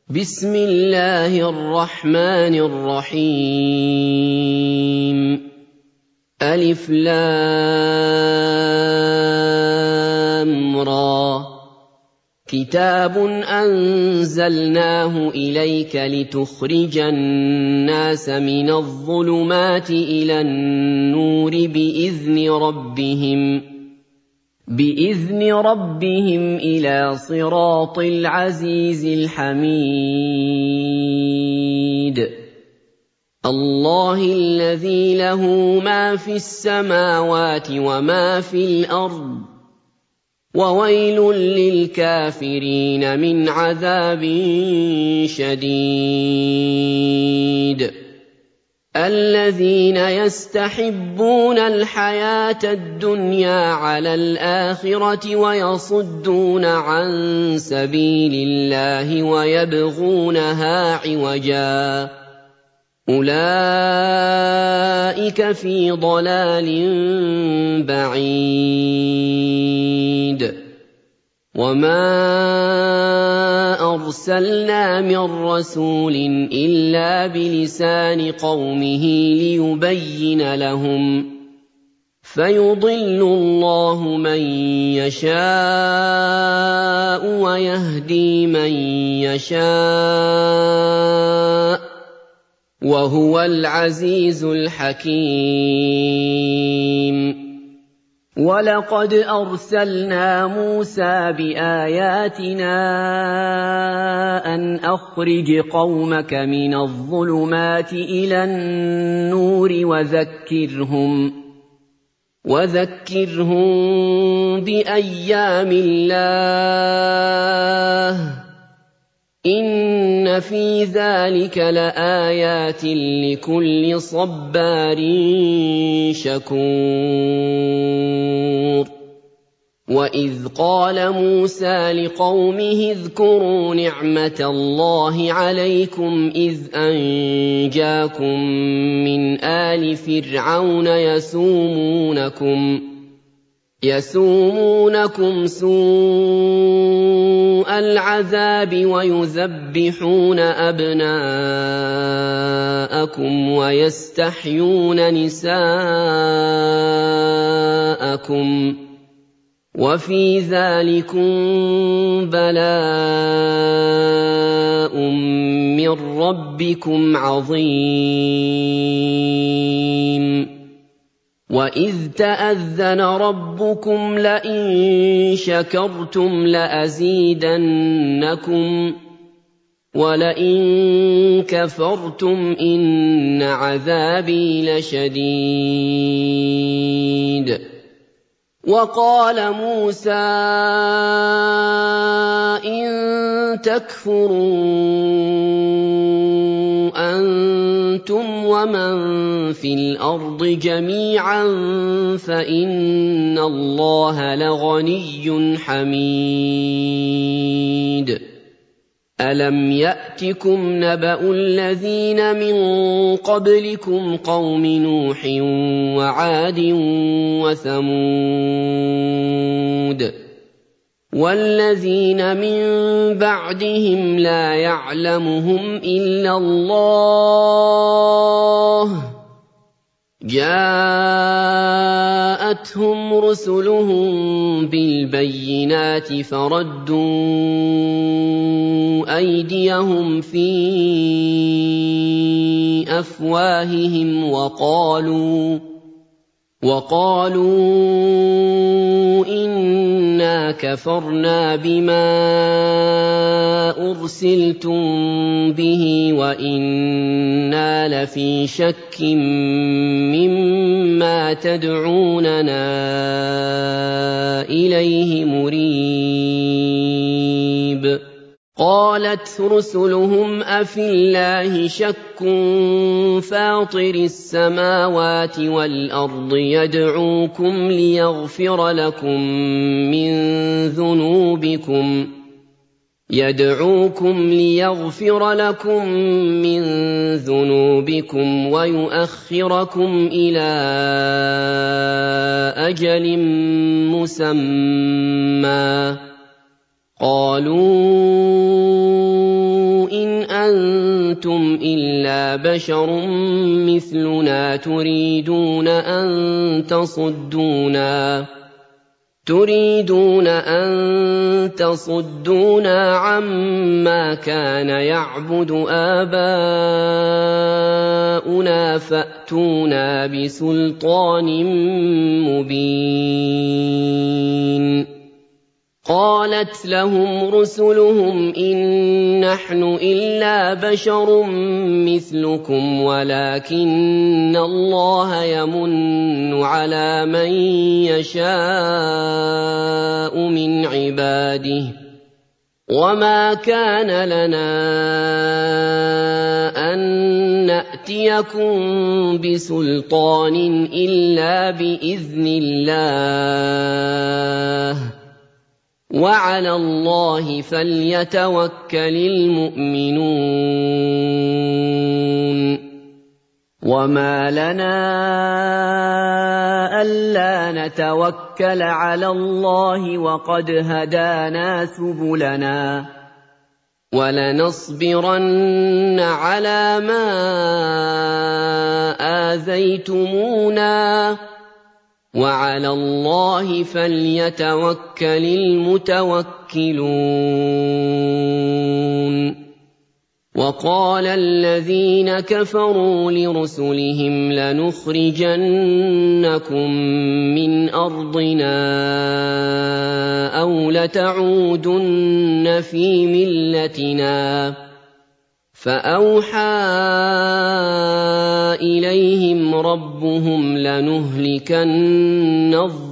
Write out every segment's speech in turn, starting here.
بسم الله الرحمن الرحيم ألف لام را كتاب أنزلناه إليك لتخرج الناس من الظلمات إلى النور بإذن ربهم إلى صراط العزيز الحميد الله الذي له ما في السماوات وما في الأرض وويل للكافرين من عذاب شديد الذين يستحبون الحياة الدنيا على الآخرة ويصدون عن سبيل الله ويبغونها عوجا أولئك في ضلال بعيد وما أرسلنا من رسول إلا بلسان قومه ليبين لهم فيضل الله من يشاء ويهدي من يشاء وهو العزيز الحكيم وَلَقَدْ أَرْسَلْنَا مُوسَىٰ بِآيَاتِنَا أَنْ أَخْرِجْ قَوْمَكَ مِنَ الظُّلُمَاتِ إِلَى النُّورِ وَذَكِّرْهُم بِأَيَّامِ اللَّهِ ۚ إِنَّ فِي ذَٰلِكَ لَآيَاتٍ لِّكُلِّ صَبَّارٍ شَكُورٍ وَإِذْ قَالَ مُوسَىٰ لِقَوْمِهِ اذْكُرُوا نِعْمَةَ اللَّهِ عَلَيْكُمْ إِذْ أَنجَاكُم مِّنْ آلِ فِرْعَوْنَ يَسُومُونَكُمْ سُوءَ الْعَذَابِ وَيُذَبِّحُونَ أَبْنَاءَكُمْ وَيَسْتَحْيُونَ نِسَاءَكُمْ ۚ وَفِي ذَٰلِكُم بَلَاءٌ مِّن رَّبِّكُمْ عَظِيمٌ وَإِذْ تَأَذَّنَ رَبُّكُمْ لَئِن شَكَرْتُمْ لَأَزِيدَنَّكُمْ وَلَئِن كَفَرْتُمْ إِنَّ عَذَابِي لَشَدِيدٌ وَقَالَ مُوسَىٰ إِن تَكْفُرُوا أَنتُمْ وَمَن فِي الْأَرْضِ جَمِيعًا فَإِنَّ اللَّهَ لَغَنِيٌّ حَمِيدٌ أَلَمْ يَأْتِكُمْ نَبَأُ الَّذِينَ مِن قَبْلِكُمْ قَوْمِ نُوحٍ وَعَادٍ وَثَمُودَ وَالَّذِينَ مِن بَعْدِهِمْ لَا يَعْلَمُهُمْ إِلَّا اللَّهُ جَاءَتْهُمْ رُسُلُهُم بِالْبَيِّنَاتِ فَرَدُّوا أَيْدِيَهُمْ فِي أَفْوَاهِهِمْ وَقَالُوا إِنَّا كَفَرْنَا بِمَا أُرْسِلْتُم بِهِ وَإِنَّا لَفِي شَكٍّ مِّمَّا تَدْعُونَنَا إِلَيْهِ مُرِيبٍ قَالَتْ رُسُلُهُمْ أَفِي اللَّهِ شَكٌّ فَاطِرِ السَّمَاوَاتِ وَالْأَرْضِ يَدْعُوكُمْ لِيَغْفِرَ لَكُم مِّن ذُنُوبِكُمْ وَيُؤَخِّرَكُمْ إِلَىٰ أَجَلٍ مُّسَمًّى قَالُوا أنتم إلا بشر مثلنا تريدون أن تصدونا عما كان يعبد آباؤنا فأتونا بسلطان مبين. قالت لهم رسلهم إن نحن إلا بشر مثلكم ولكن الله يمن على من يشاء من عباده وما كان لنا أن نأتيكم بسلطان إلا بإذن الله وعلى الله فليتوكل المؤمنون. وما لنا ألا نتوكل على الله وقد هدانا سبلنا ولنصبرن على ما آذيتمونا وعلى الله فليتوكل المتوكلون. وقال الذين كفروا لرسلهم لنخرجنكم من أرضنا أو لتعودن في ملتنا فأوحى إليهم ربهم لنهلكن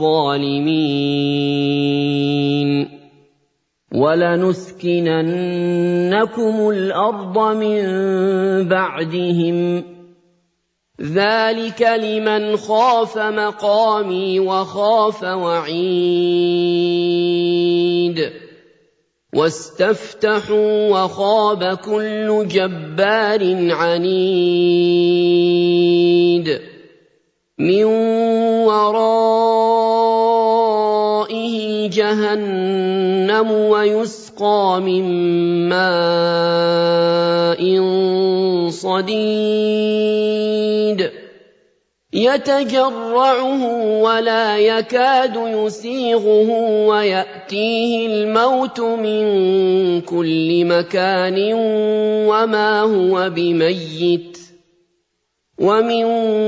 الظالمين ولنسكننكم الأرض من بعدهم ذلك لمن خاف مقامي وخاف وعيد. واستفتحوا وخاب كل جبار عنيد من ورائه جهنم ويسقى من ماء صديد يتجرعه ولا يكاد يسيغه ويأتيه الموت من كل مكان وما هو بميت ومن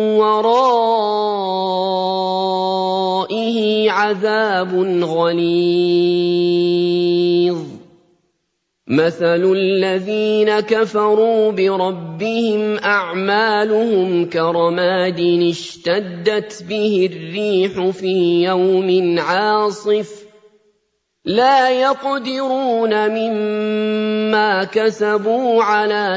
ورائه عذاب غليظ. مثل الذين كفروا بربهم أعمالهم كرماد اشتدت به الريح في يوم عاصف لا يقدرون مما كسبوا على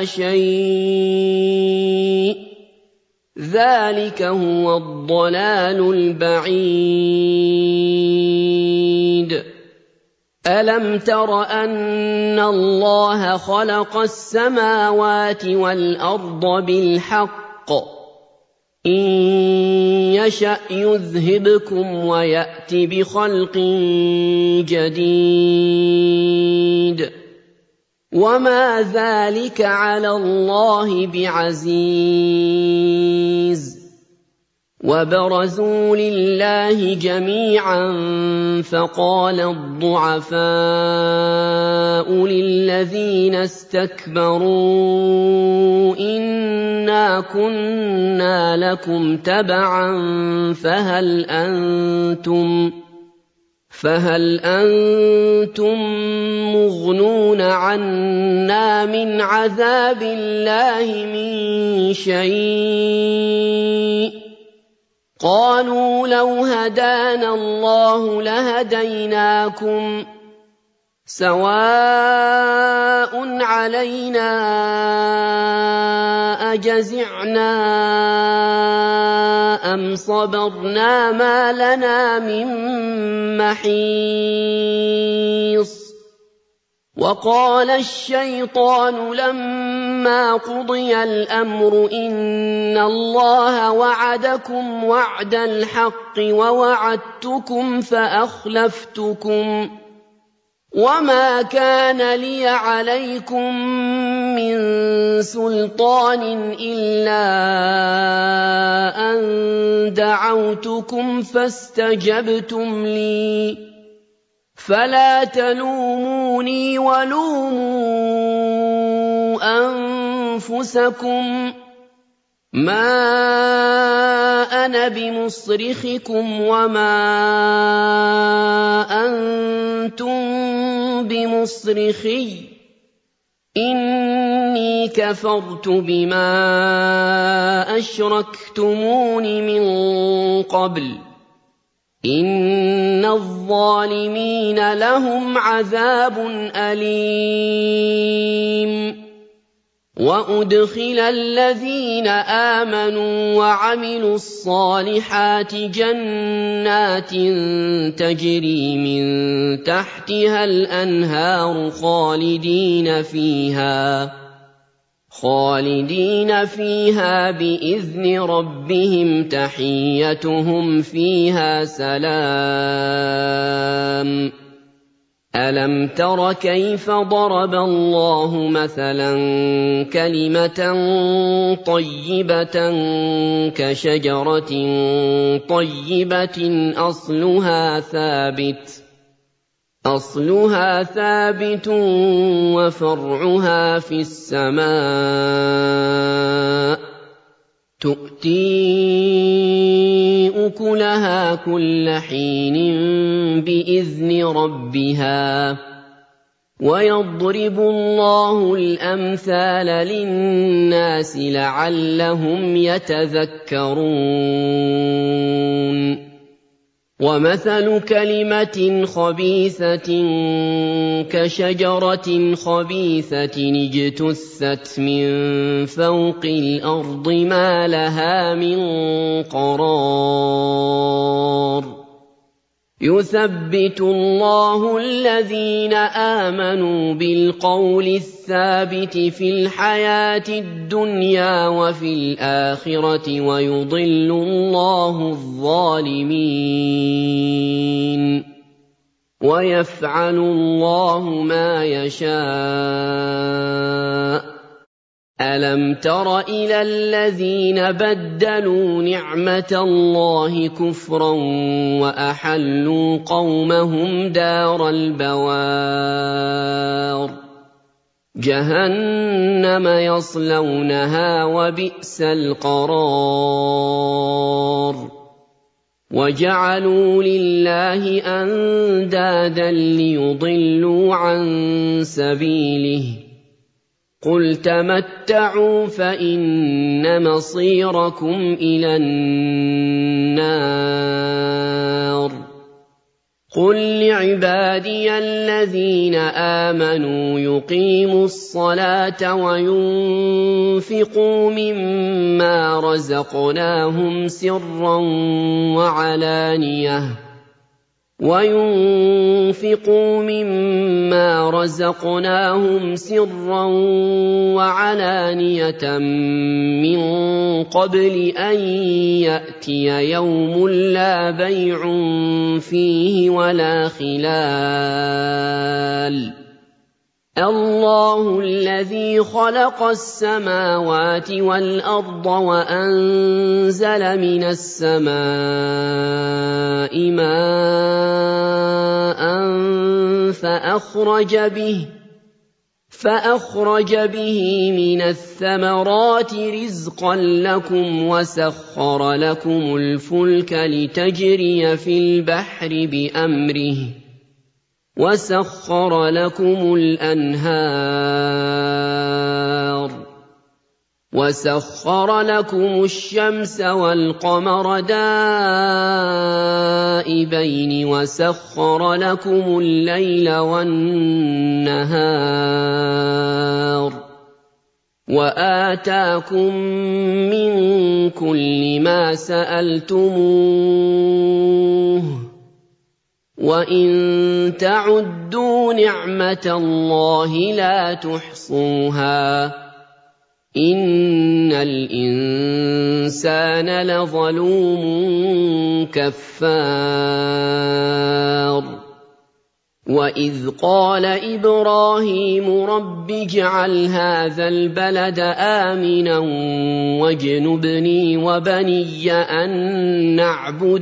شيء ذلك هو الضلال البعيد. ألم تر أن الله خلق السماوات والأرض بالحق إن يشأ يذهبكم ويأت بخلق جديد وما ذلك على الله بعزيز. وبرزوا لله جميعا فقال الضعفاء للذين استكبروا إنا كنا لكم تبعا فهل أنتم مغنون عنا من عذاب الله من شيء قالوا لو هدانا الله لهديناكم سواء علينا أجزعنا أم صبرنا ما لنا من محيص. وقال الشيطان لما قضي الأمر إن الله وعدكم وعد الحق ووعدتكم فأخلفتكم وَمَا كَانَ لِيَ عَلَيْكُم مِّن سُلْطَانٍ إِلَّا أَن دَعَوْتُكُمْ فَاسْتَجَبْتُمْ لِي ۖ فَلَا تَلُومُونِي وَلُومُوا أَنفُسَكُم ۖ مَّا أَنَا بِمُصْرِخِكُمْ وَمَا أَنتُم بِمُصْرِخِيَّ ۖ إِنِّي كَفَرْتُ بِمَا أَشْرَكْتُمُونِ مِن قَبْلُ ۗ إِنَّ الظَّالِمِينَ لَهُمْ عَذَابٌ أَلِيمٌ. وَأُدْخِلَ الَّذِينَ آمَنُوا وَعَمِلُوا الصَّالِحَاتِ جَنَّاتٍ تَجْرِي مِن تَحْتِهَا الْأَنْهَارُ خَالِدِينَ فِيهَا بِإِذْنِ رَبِّهِمْ تَحِيَّتُهُمْ فِيهَا سَلَامٌ. أَلَمْ تَرَ كَيْفَ ضَرَبَ اللَّهُ مَثَلًا كَلِمَةً طَيِّبَةً كَشَجَرَةٍ طَيِّبَةٍ أَصْلُهَا ثَابِتٌ وَفَرْعُهَا فِي السَّمَاءِ ۖ تُؤْتِي أُكُلَهَا كُلَّ حِينٍ بِإِذْنِ رَبِّهَا ۗ وَيَضْرِبُ اللَّهُ الْأَمْثَالَ لِلنَّاسِ لَعَلَّهُمْ يَتَذَكَّرُونَ. وَمَثَلُ كَلِمَةٍ خَبِيثَةٍ كَشَجَرَةٍ خَبِيثَةٍ اجْتُثَّتْ مِن فَوْقِ الْأَرْضِ مَا لَهَا مِن قَرَارٍ. يُثَبِّتُ اللَّهُ الَّذِينَ آمَنُوا بِالْقَوْلِ الثَّابِتِ فِي الْحَيَاةِ الدُّنْيَا وَفِي الْآخِرَةِ ۖ وَيُضِلُّ اللَّهُ الظَّالِمِينَ ۚ وَيَفْعَلُ اللَّهُ مَا يَشَاءُ. أَلَمْ تَرَ إِلَى الَّذِينَ بَدَّلُوا نِعْمَةَ اللَّهِ كُفْرًا وَأَحَلُّوا قَوْمَهُمْ دَارَ الْبَوَارِ جَهَنَّمَ يَصْلَوْنَهَا ۖ وَبِئْسَ الْقَرَارُ. وَجَعَلُوا لِلَّهِ أَندَادًا لِّيُضِلُّوا عَن سَبِيلِهِ ۗ قُلْ تَمَتَّعُوا فَإِنَّ مَصِيرَكُمْ إِلَى النَّارِ. قُل لِّعِبَادِيَ الَّذِينَ آمَنُوا يُقِيمُوا الصَّلَاةَ وَيُنفِقُوا مِمَّا رَزَقْنَاهُمْ سِرًّا وَعَلَانِيَةً مِّن قَبْلِ أَن يَأْتِيَ يَوْمٌ لَّا بَيْعٌ فِيهِ وَلَا خِلَالٌ. اللَّهُ الَّذِي خَلَقَ السَّمَاوَاتِ وَالْأَرْضَ وَأَنزَلَ مِنَ السَّمَاءِ مَاءً فَأَخْرَجَ بِهِ مِنَ الثَّمَرَاتِ رِزْقًا لَّكُمْ وَسَخَّرَ لَكُمُ الْفُلْكَ لِتَجْرِيَ فِي الْبَحْرِ بِأَمْرِهِ وَسَخَّرَ لَكُمُ الْأَنْهَارَ وَسَخَّرَ لَكُمُ الشَّمْسَ وَالْقَمَرَ دَائِبَيْنِ وَسَخَّرَ لَكُمُ اللَّيْلَ وَالنَّهَارَ وَآتَاكُم مِّن كُلِّ مَا سَأَلْتُمُوهُ ۚ وَإِن تَعُدُّوا نِعْمَةَ اللَّهِ لَا تُحْصُوهَا ۗ إِنَّ الْإِنسَانَ لَظَلُومٌ كَفَّارٌ. وَإِذْ قَالَ إِبْرَاهِيمُ رَبِّ اجْعَلْ هَٰذَا الْبَلَدَ آمِنًا وَاجْنُبْنِي وَبَنِيَّ أَن نَّعْبُدَ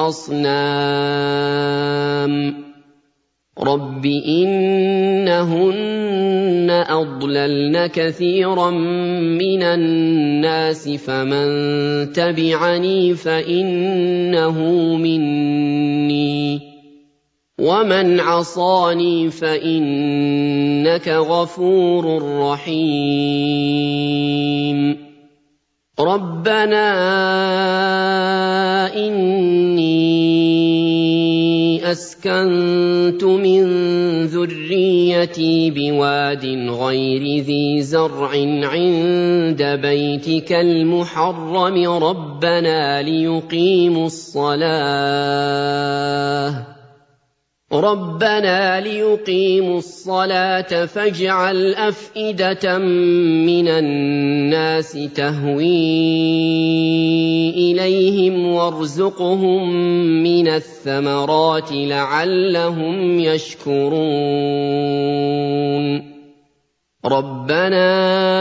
الْأَصْنَامَ رَبِّ إِنَّهُنَّ أَضْلَلْنَ كَثِيرًا مِّنَ النَّاسِ فَمَن تَبِعَنِي فَإِنَّهُ مِنِّي وَمَنْ عَصَانِي فَإِنَّكَ غَفُورٌ رَّحِيمٌ رَبَّنَا إِنِّي أَسْكَنتُ مِن ذُرِّيَّتِي بِوَادٍ غَيْرِ ذِي زَرْعٍ عِندَ بَيْتِكَ الْمُحَرَّمِ رَبَّنَا لِيُقِيمُوا الصَّلَاةَ فَاجْعَلْ أَفْئِدَةً مِّنَ النَّاسِ تَهْوِي إِلَيْهِمْ وَارْزُقْهُم مِّنَ الثَّمَرَاتِ لَعَلَّهُمْ يَشْكُرُونَ رَبَّنَا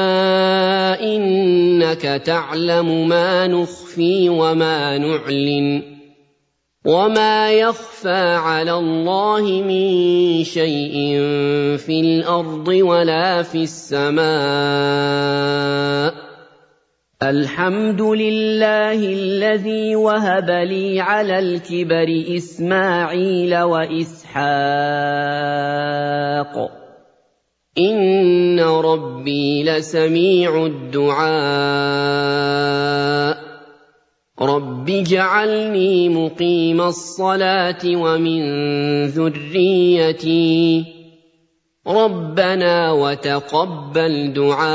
إِنَّكَ تَعْلَمُ مَا نُخْفِي وَمَا نُعْلِنُ وَمَا يَخْفَىٰ عَلَى اللَّهِ مِن شَيْءٍ فِي الْأَرْضِ وَلَا فِي السَّمَاءِ الْحَمْدُ لِلَّهِ الَّذِي وَهَبَ لِي عَلَى الْكِبَرِ إِسْمَاعِيلَ وَإِسْحَاقَ إِنَّ رَبِّي لَسَمِيعُ الدُّعَاءِ رَبِّ اجْعَلْنِي مُقِيمَ الصَّلَاةِ وَمِن ذُرِّيَّتِي رَبَّنَا وَتَقَبَّلْ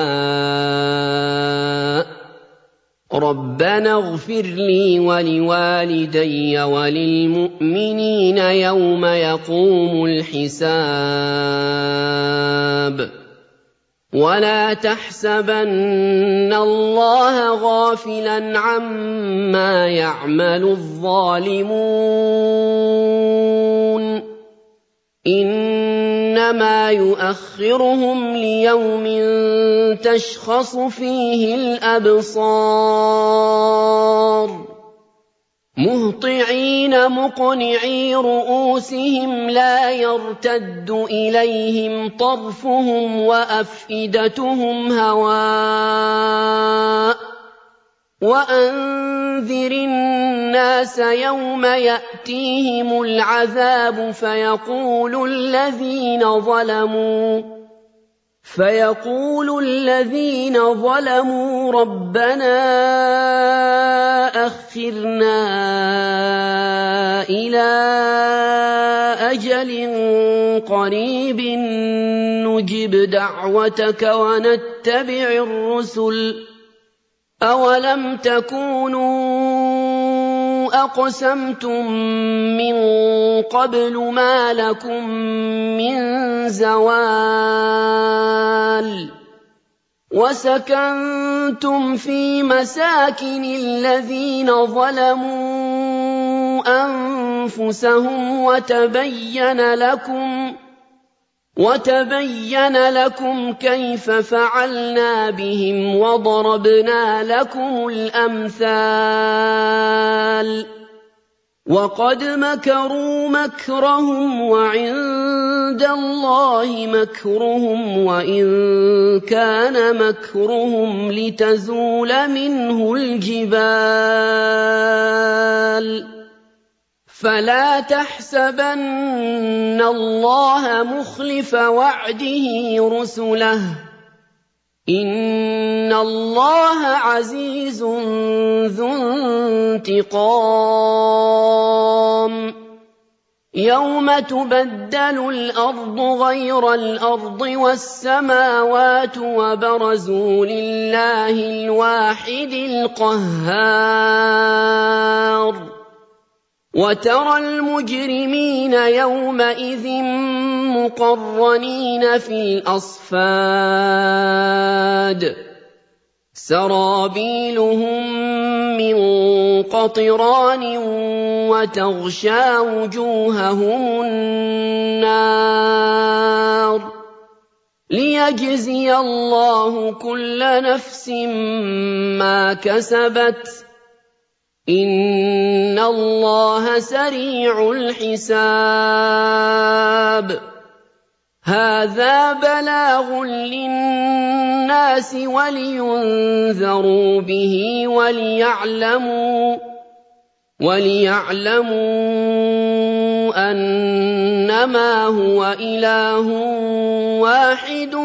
دُعَاءِ رَبَّنَا اغْفِرْ لِي وَلِوَالِدَيَّ وَلِلْمُؤْمِنِينَ يَوْمَ يَقُومُ الْحِسَابُ وَلَا تَحْسَبَنَّ اللَّهَ غَافِلًا عَمَّا يَعْمَلُ الظَّالِمُونَ إِنَّمَا يُؤَخِّرُهُمْ لِيَوْمٍ تَشْخَصُ فِيهِ الْأَبْصَارُ مُهْطِعِينَ مُقْنِعِي رُءُوسِهِمْ لَا يَرْتَدُّ إِلَيْهِمْ طَرْفُهُمْ وَأَفْئِدَتُهُمْ هَوَاءٌ وَأَنذِرِ النَّاسَ يَوْمَ يَأْتِيهِمُ الْعَذَابُ فَيَقُولُ الَّذِينَ ظَلَمُوا رَبَّنَا أَخِّرْنَا إِلَىٰ أَجَلٍ قَرِيبٍ نُّجِبْ دَعْوَتَكَ وَنَتَّبِعِ الرُّسُلَ أَوَلَمْ تَكُونُوا أَقْسَمْتُم مِّن قَبْلُ مَا لَكُم مِّن زَوَالٍ وَسَكَنتُمْ فِي مَسَاكِنِ الَّذِينَ ظَلَمُوا أَنفُسَهُمْ وَتَبَيَّنَ لَكُمْ كَيْفَ فَعَلْنَا بِهِمْ وَضَرَبْنَا لَكُمُ الْأَمْثَالَ وَقَدْ مَكَرُوا مَكْرَهُمْ وَعِندَ اللَّهِ مَكْرُهُمْ وَإِن كَانَ مَكْرُهُمْ لِتَزُولَ مِنْهُ الْجِبَالُ فَلَا تَحْسَبَنَّ اللَّهَ مُخْلِفَ وَعْدِهِ رُسُلَهُ إِنَّ اللَّهَ عَزِيزٌ ذُو انتِقَامٍ يَوْمَ تُبَدَّلُ الْأَرْضُ غَيْرَ الْأَرْضِ وَالسَّمَاوَاتُ وَبَرَزُوا لِلَّهِ الْوَاحِدِ الْقَهَّارِ وَتَرَى الْمُجْرِمِينَ يَوْمَئِذٍ مُّقَرَّنِينَ فِي الْأَصْفَادِ سَرَابِيلُهُم مِّن قَطِرَانٍ وَتَغْشَىٰ وُجُوهَهُمُ النَّارُ لِيَجْزِيَ اللَّهُ كُلَّ نَفْسٍ مَّا كَسَبَتْ ۚ إِنَّ اللَّهَ سَرِيعُ الْحِسَابِ. هَٰذَا بَلَاغٌ لِّلنَّاسِ وَلِيُنذَرُوا بِهِ وَلِيَعْلَمُوا أَنَّمَا هُوَ إِلَٰهٌ وَاحِدٌ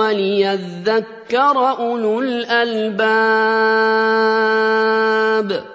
وَلِيَذَّكَّرَ أُولُو الْأَلْبَابِ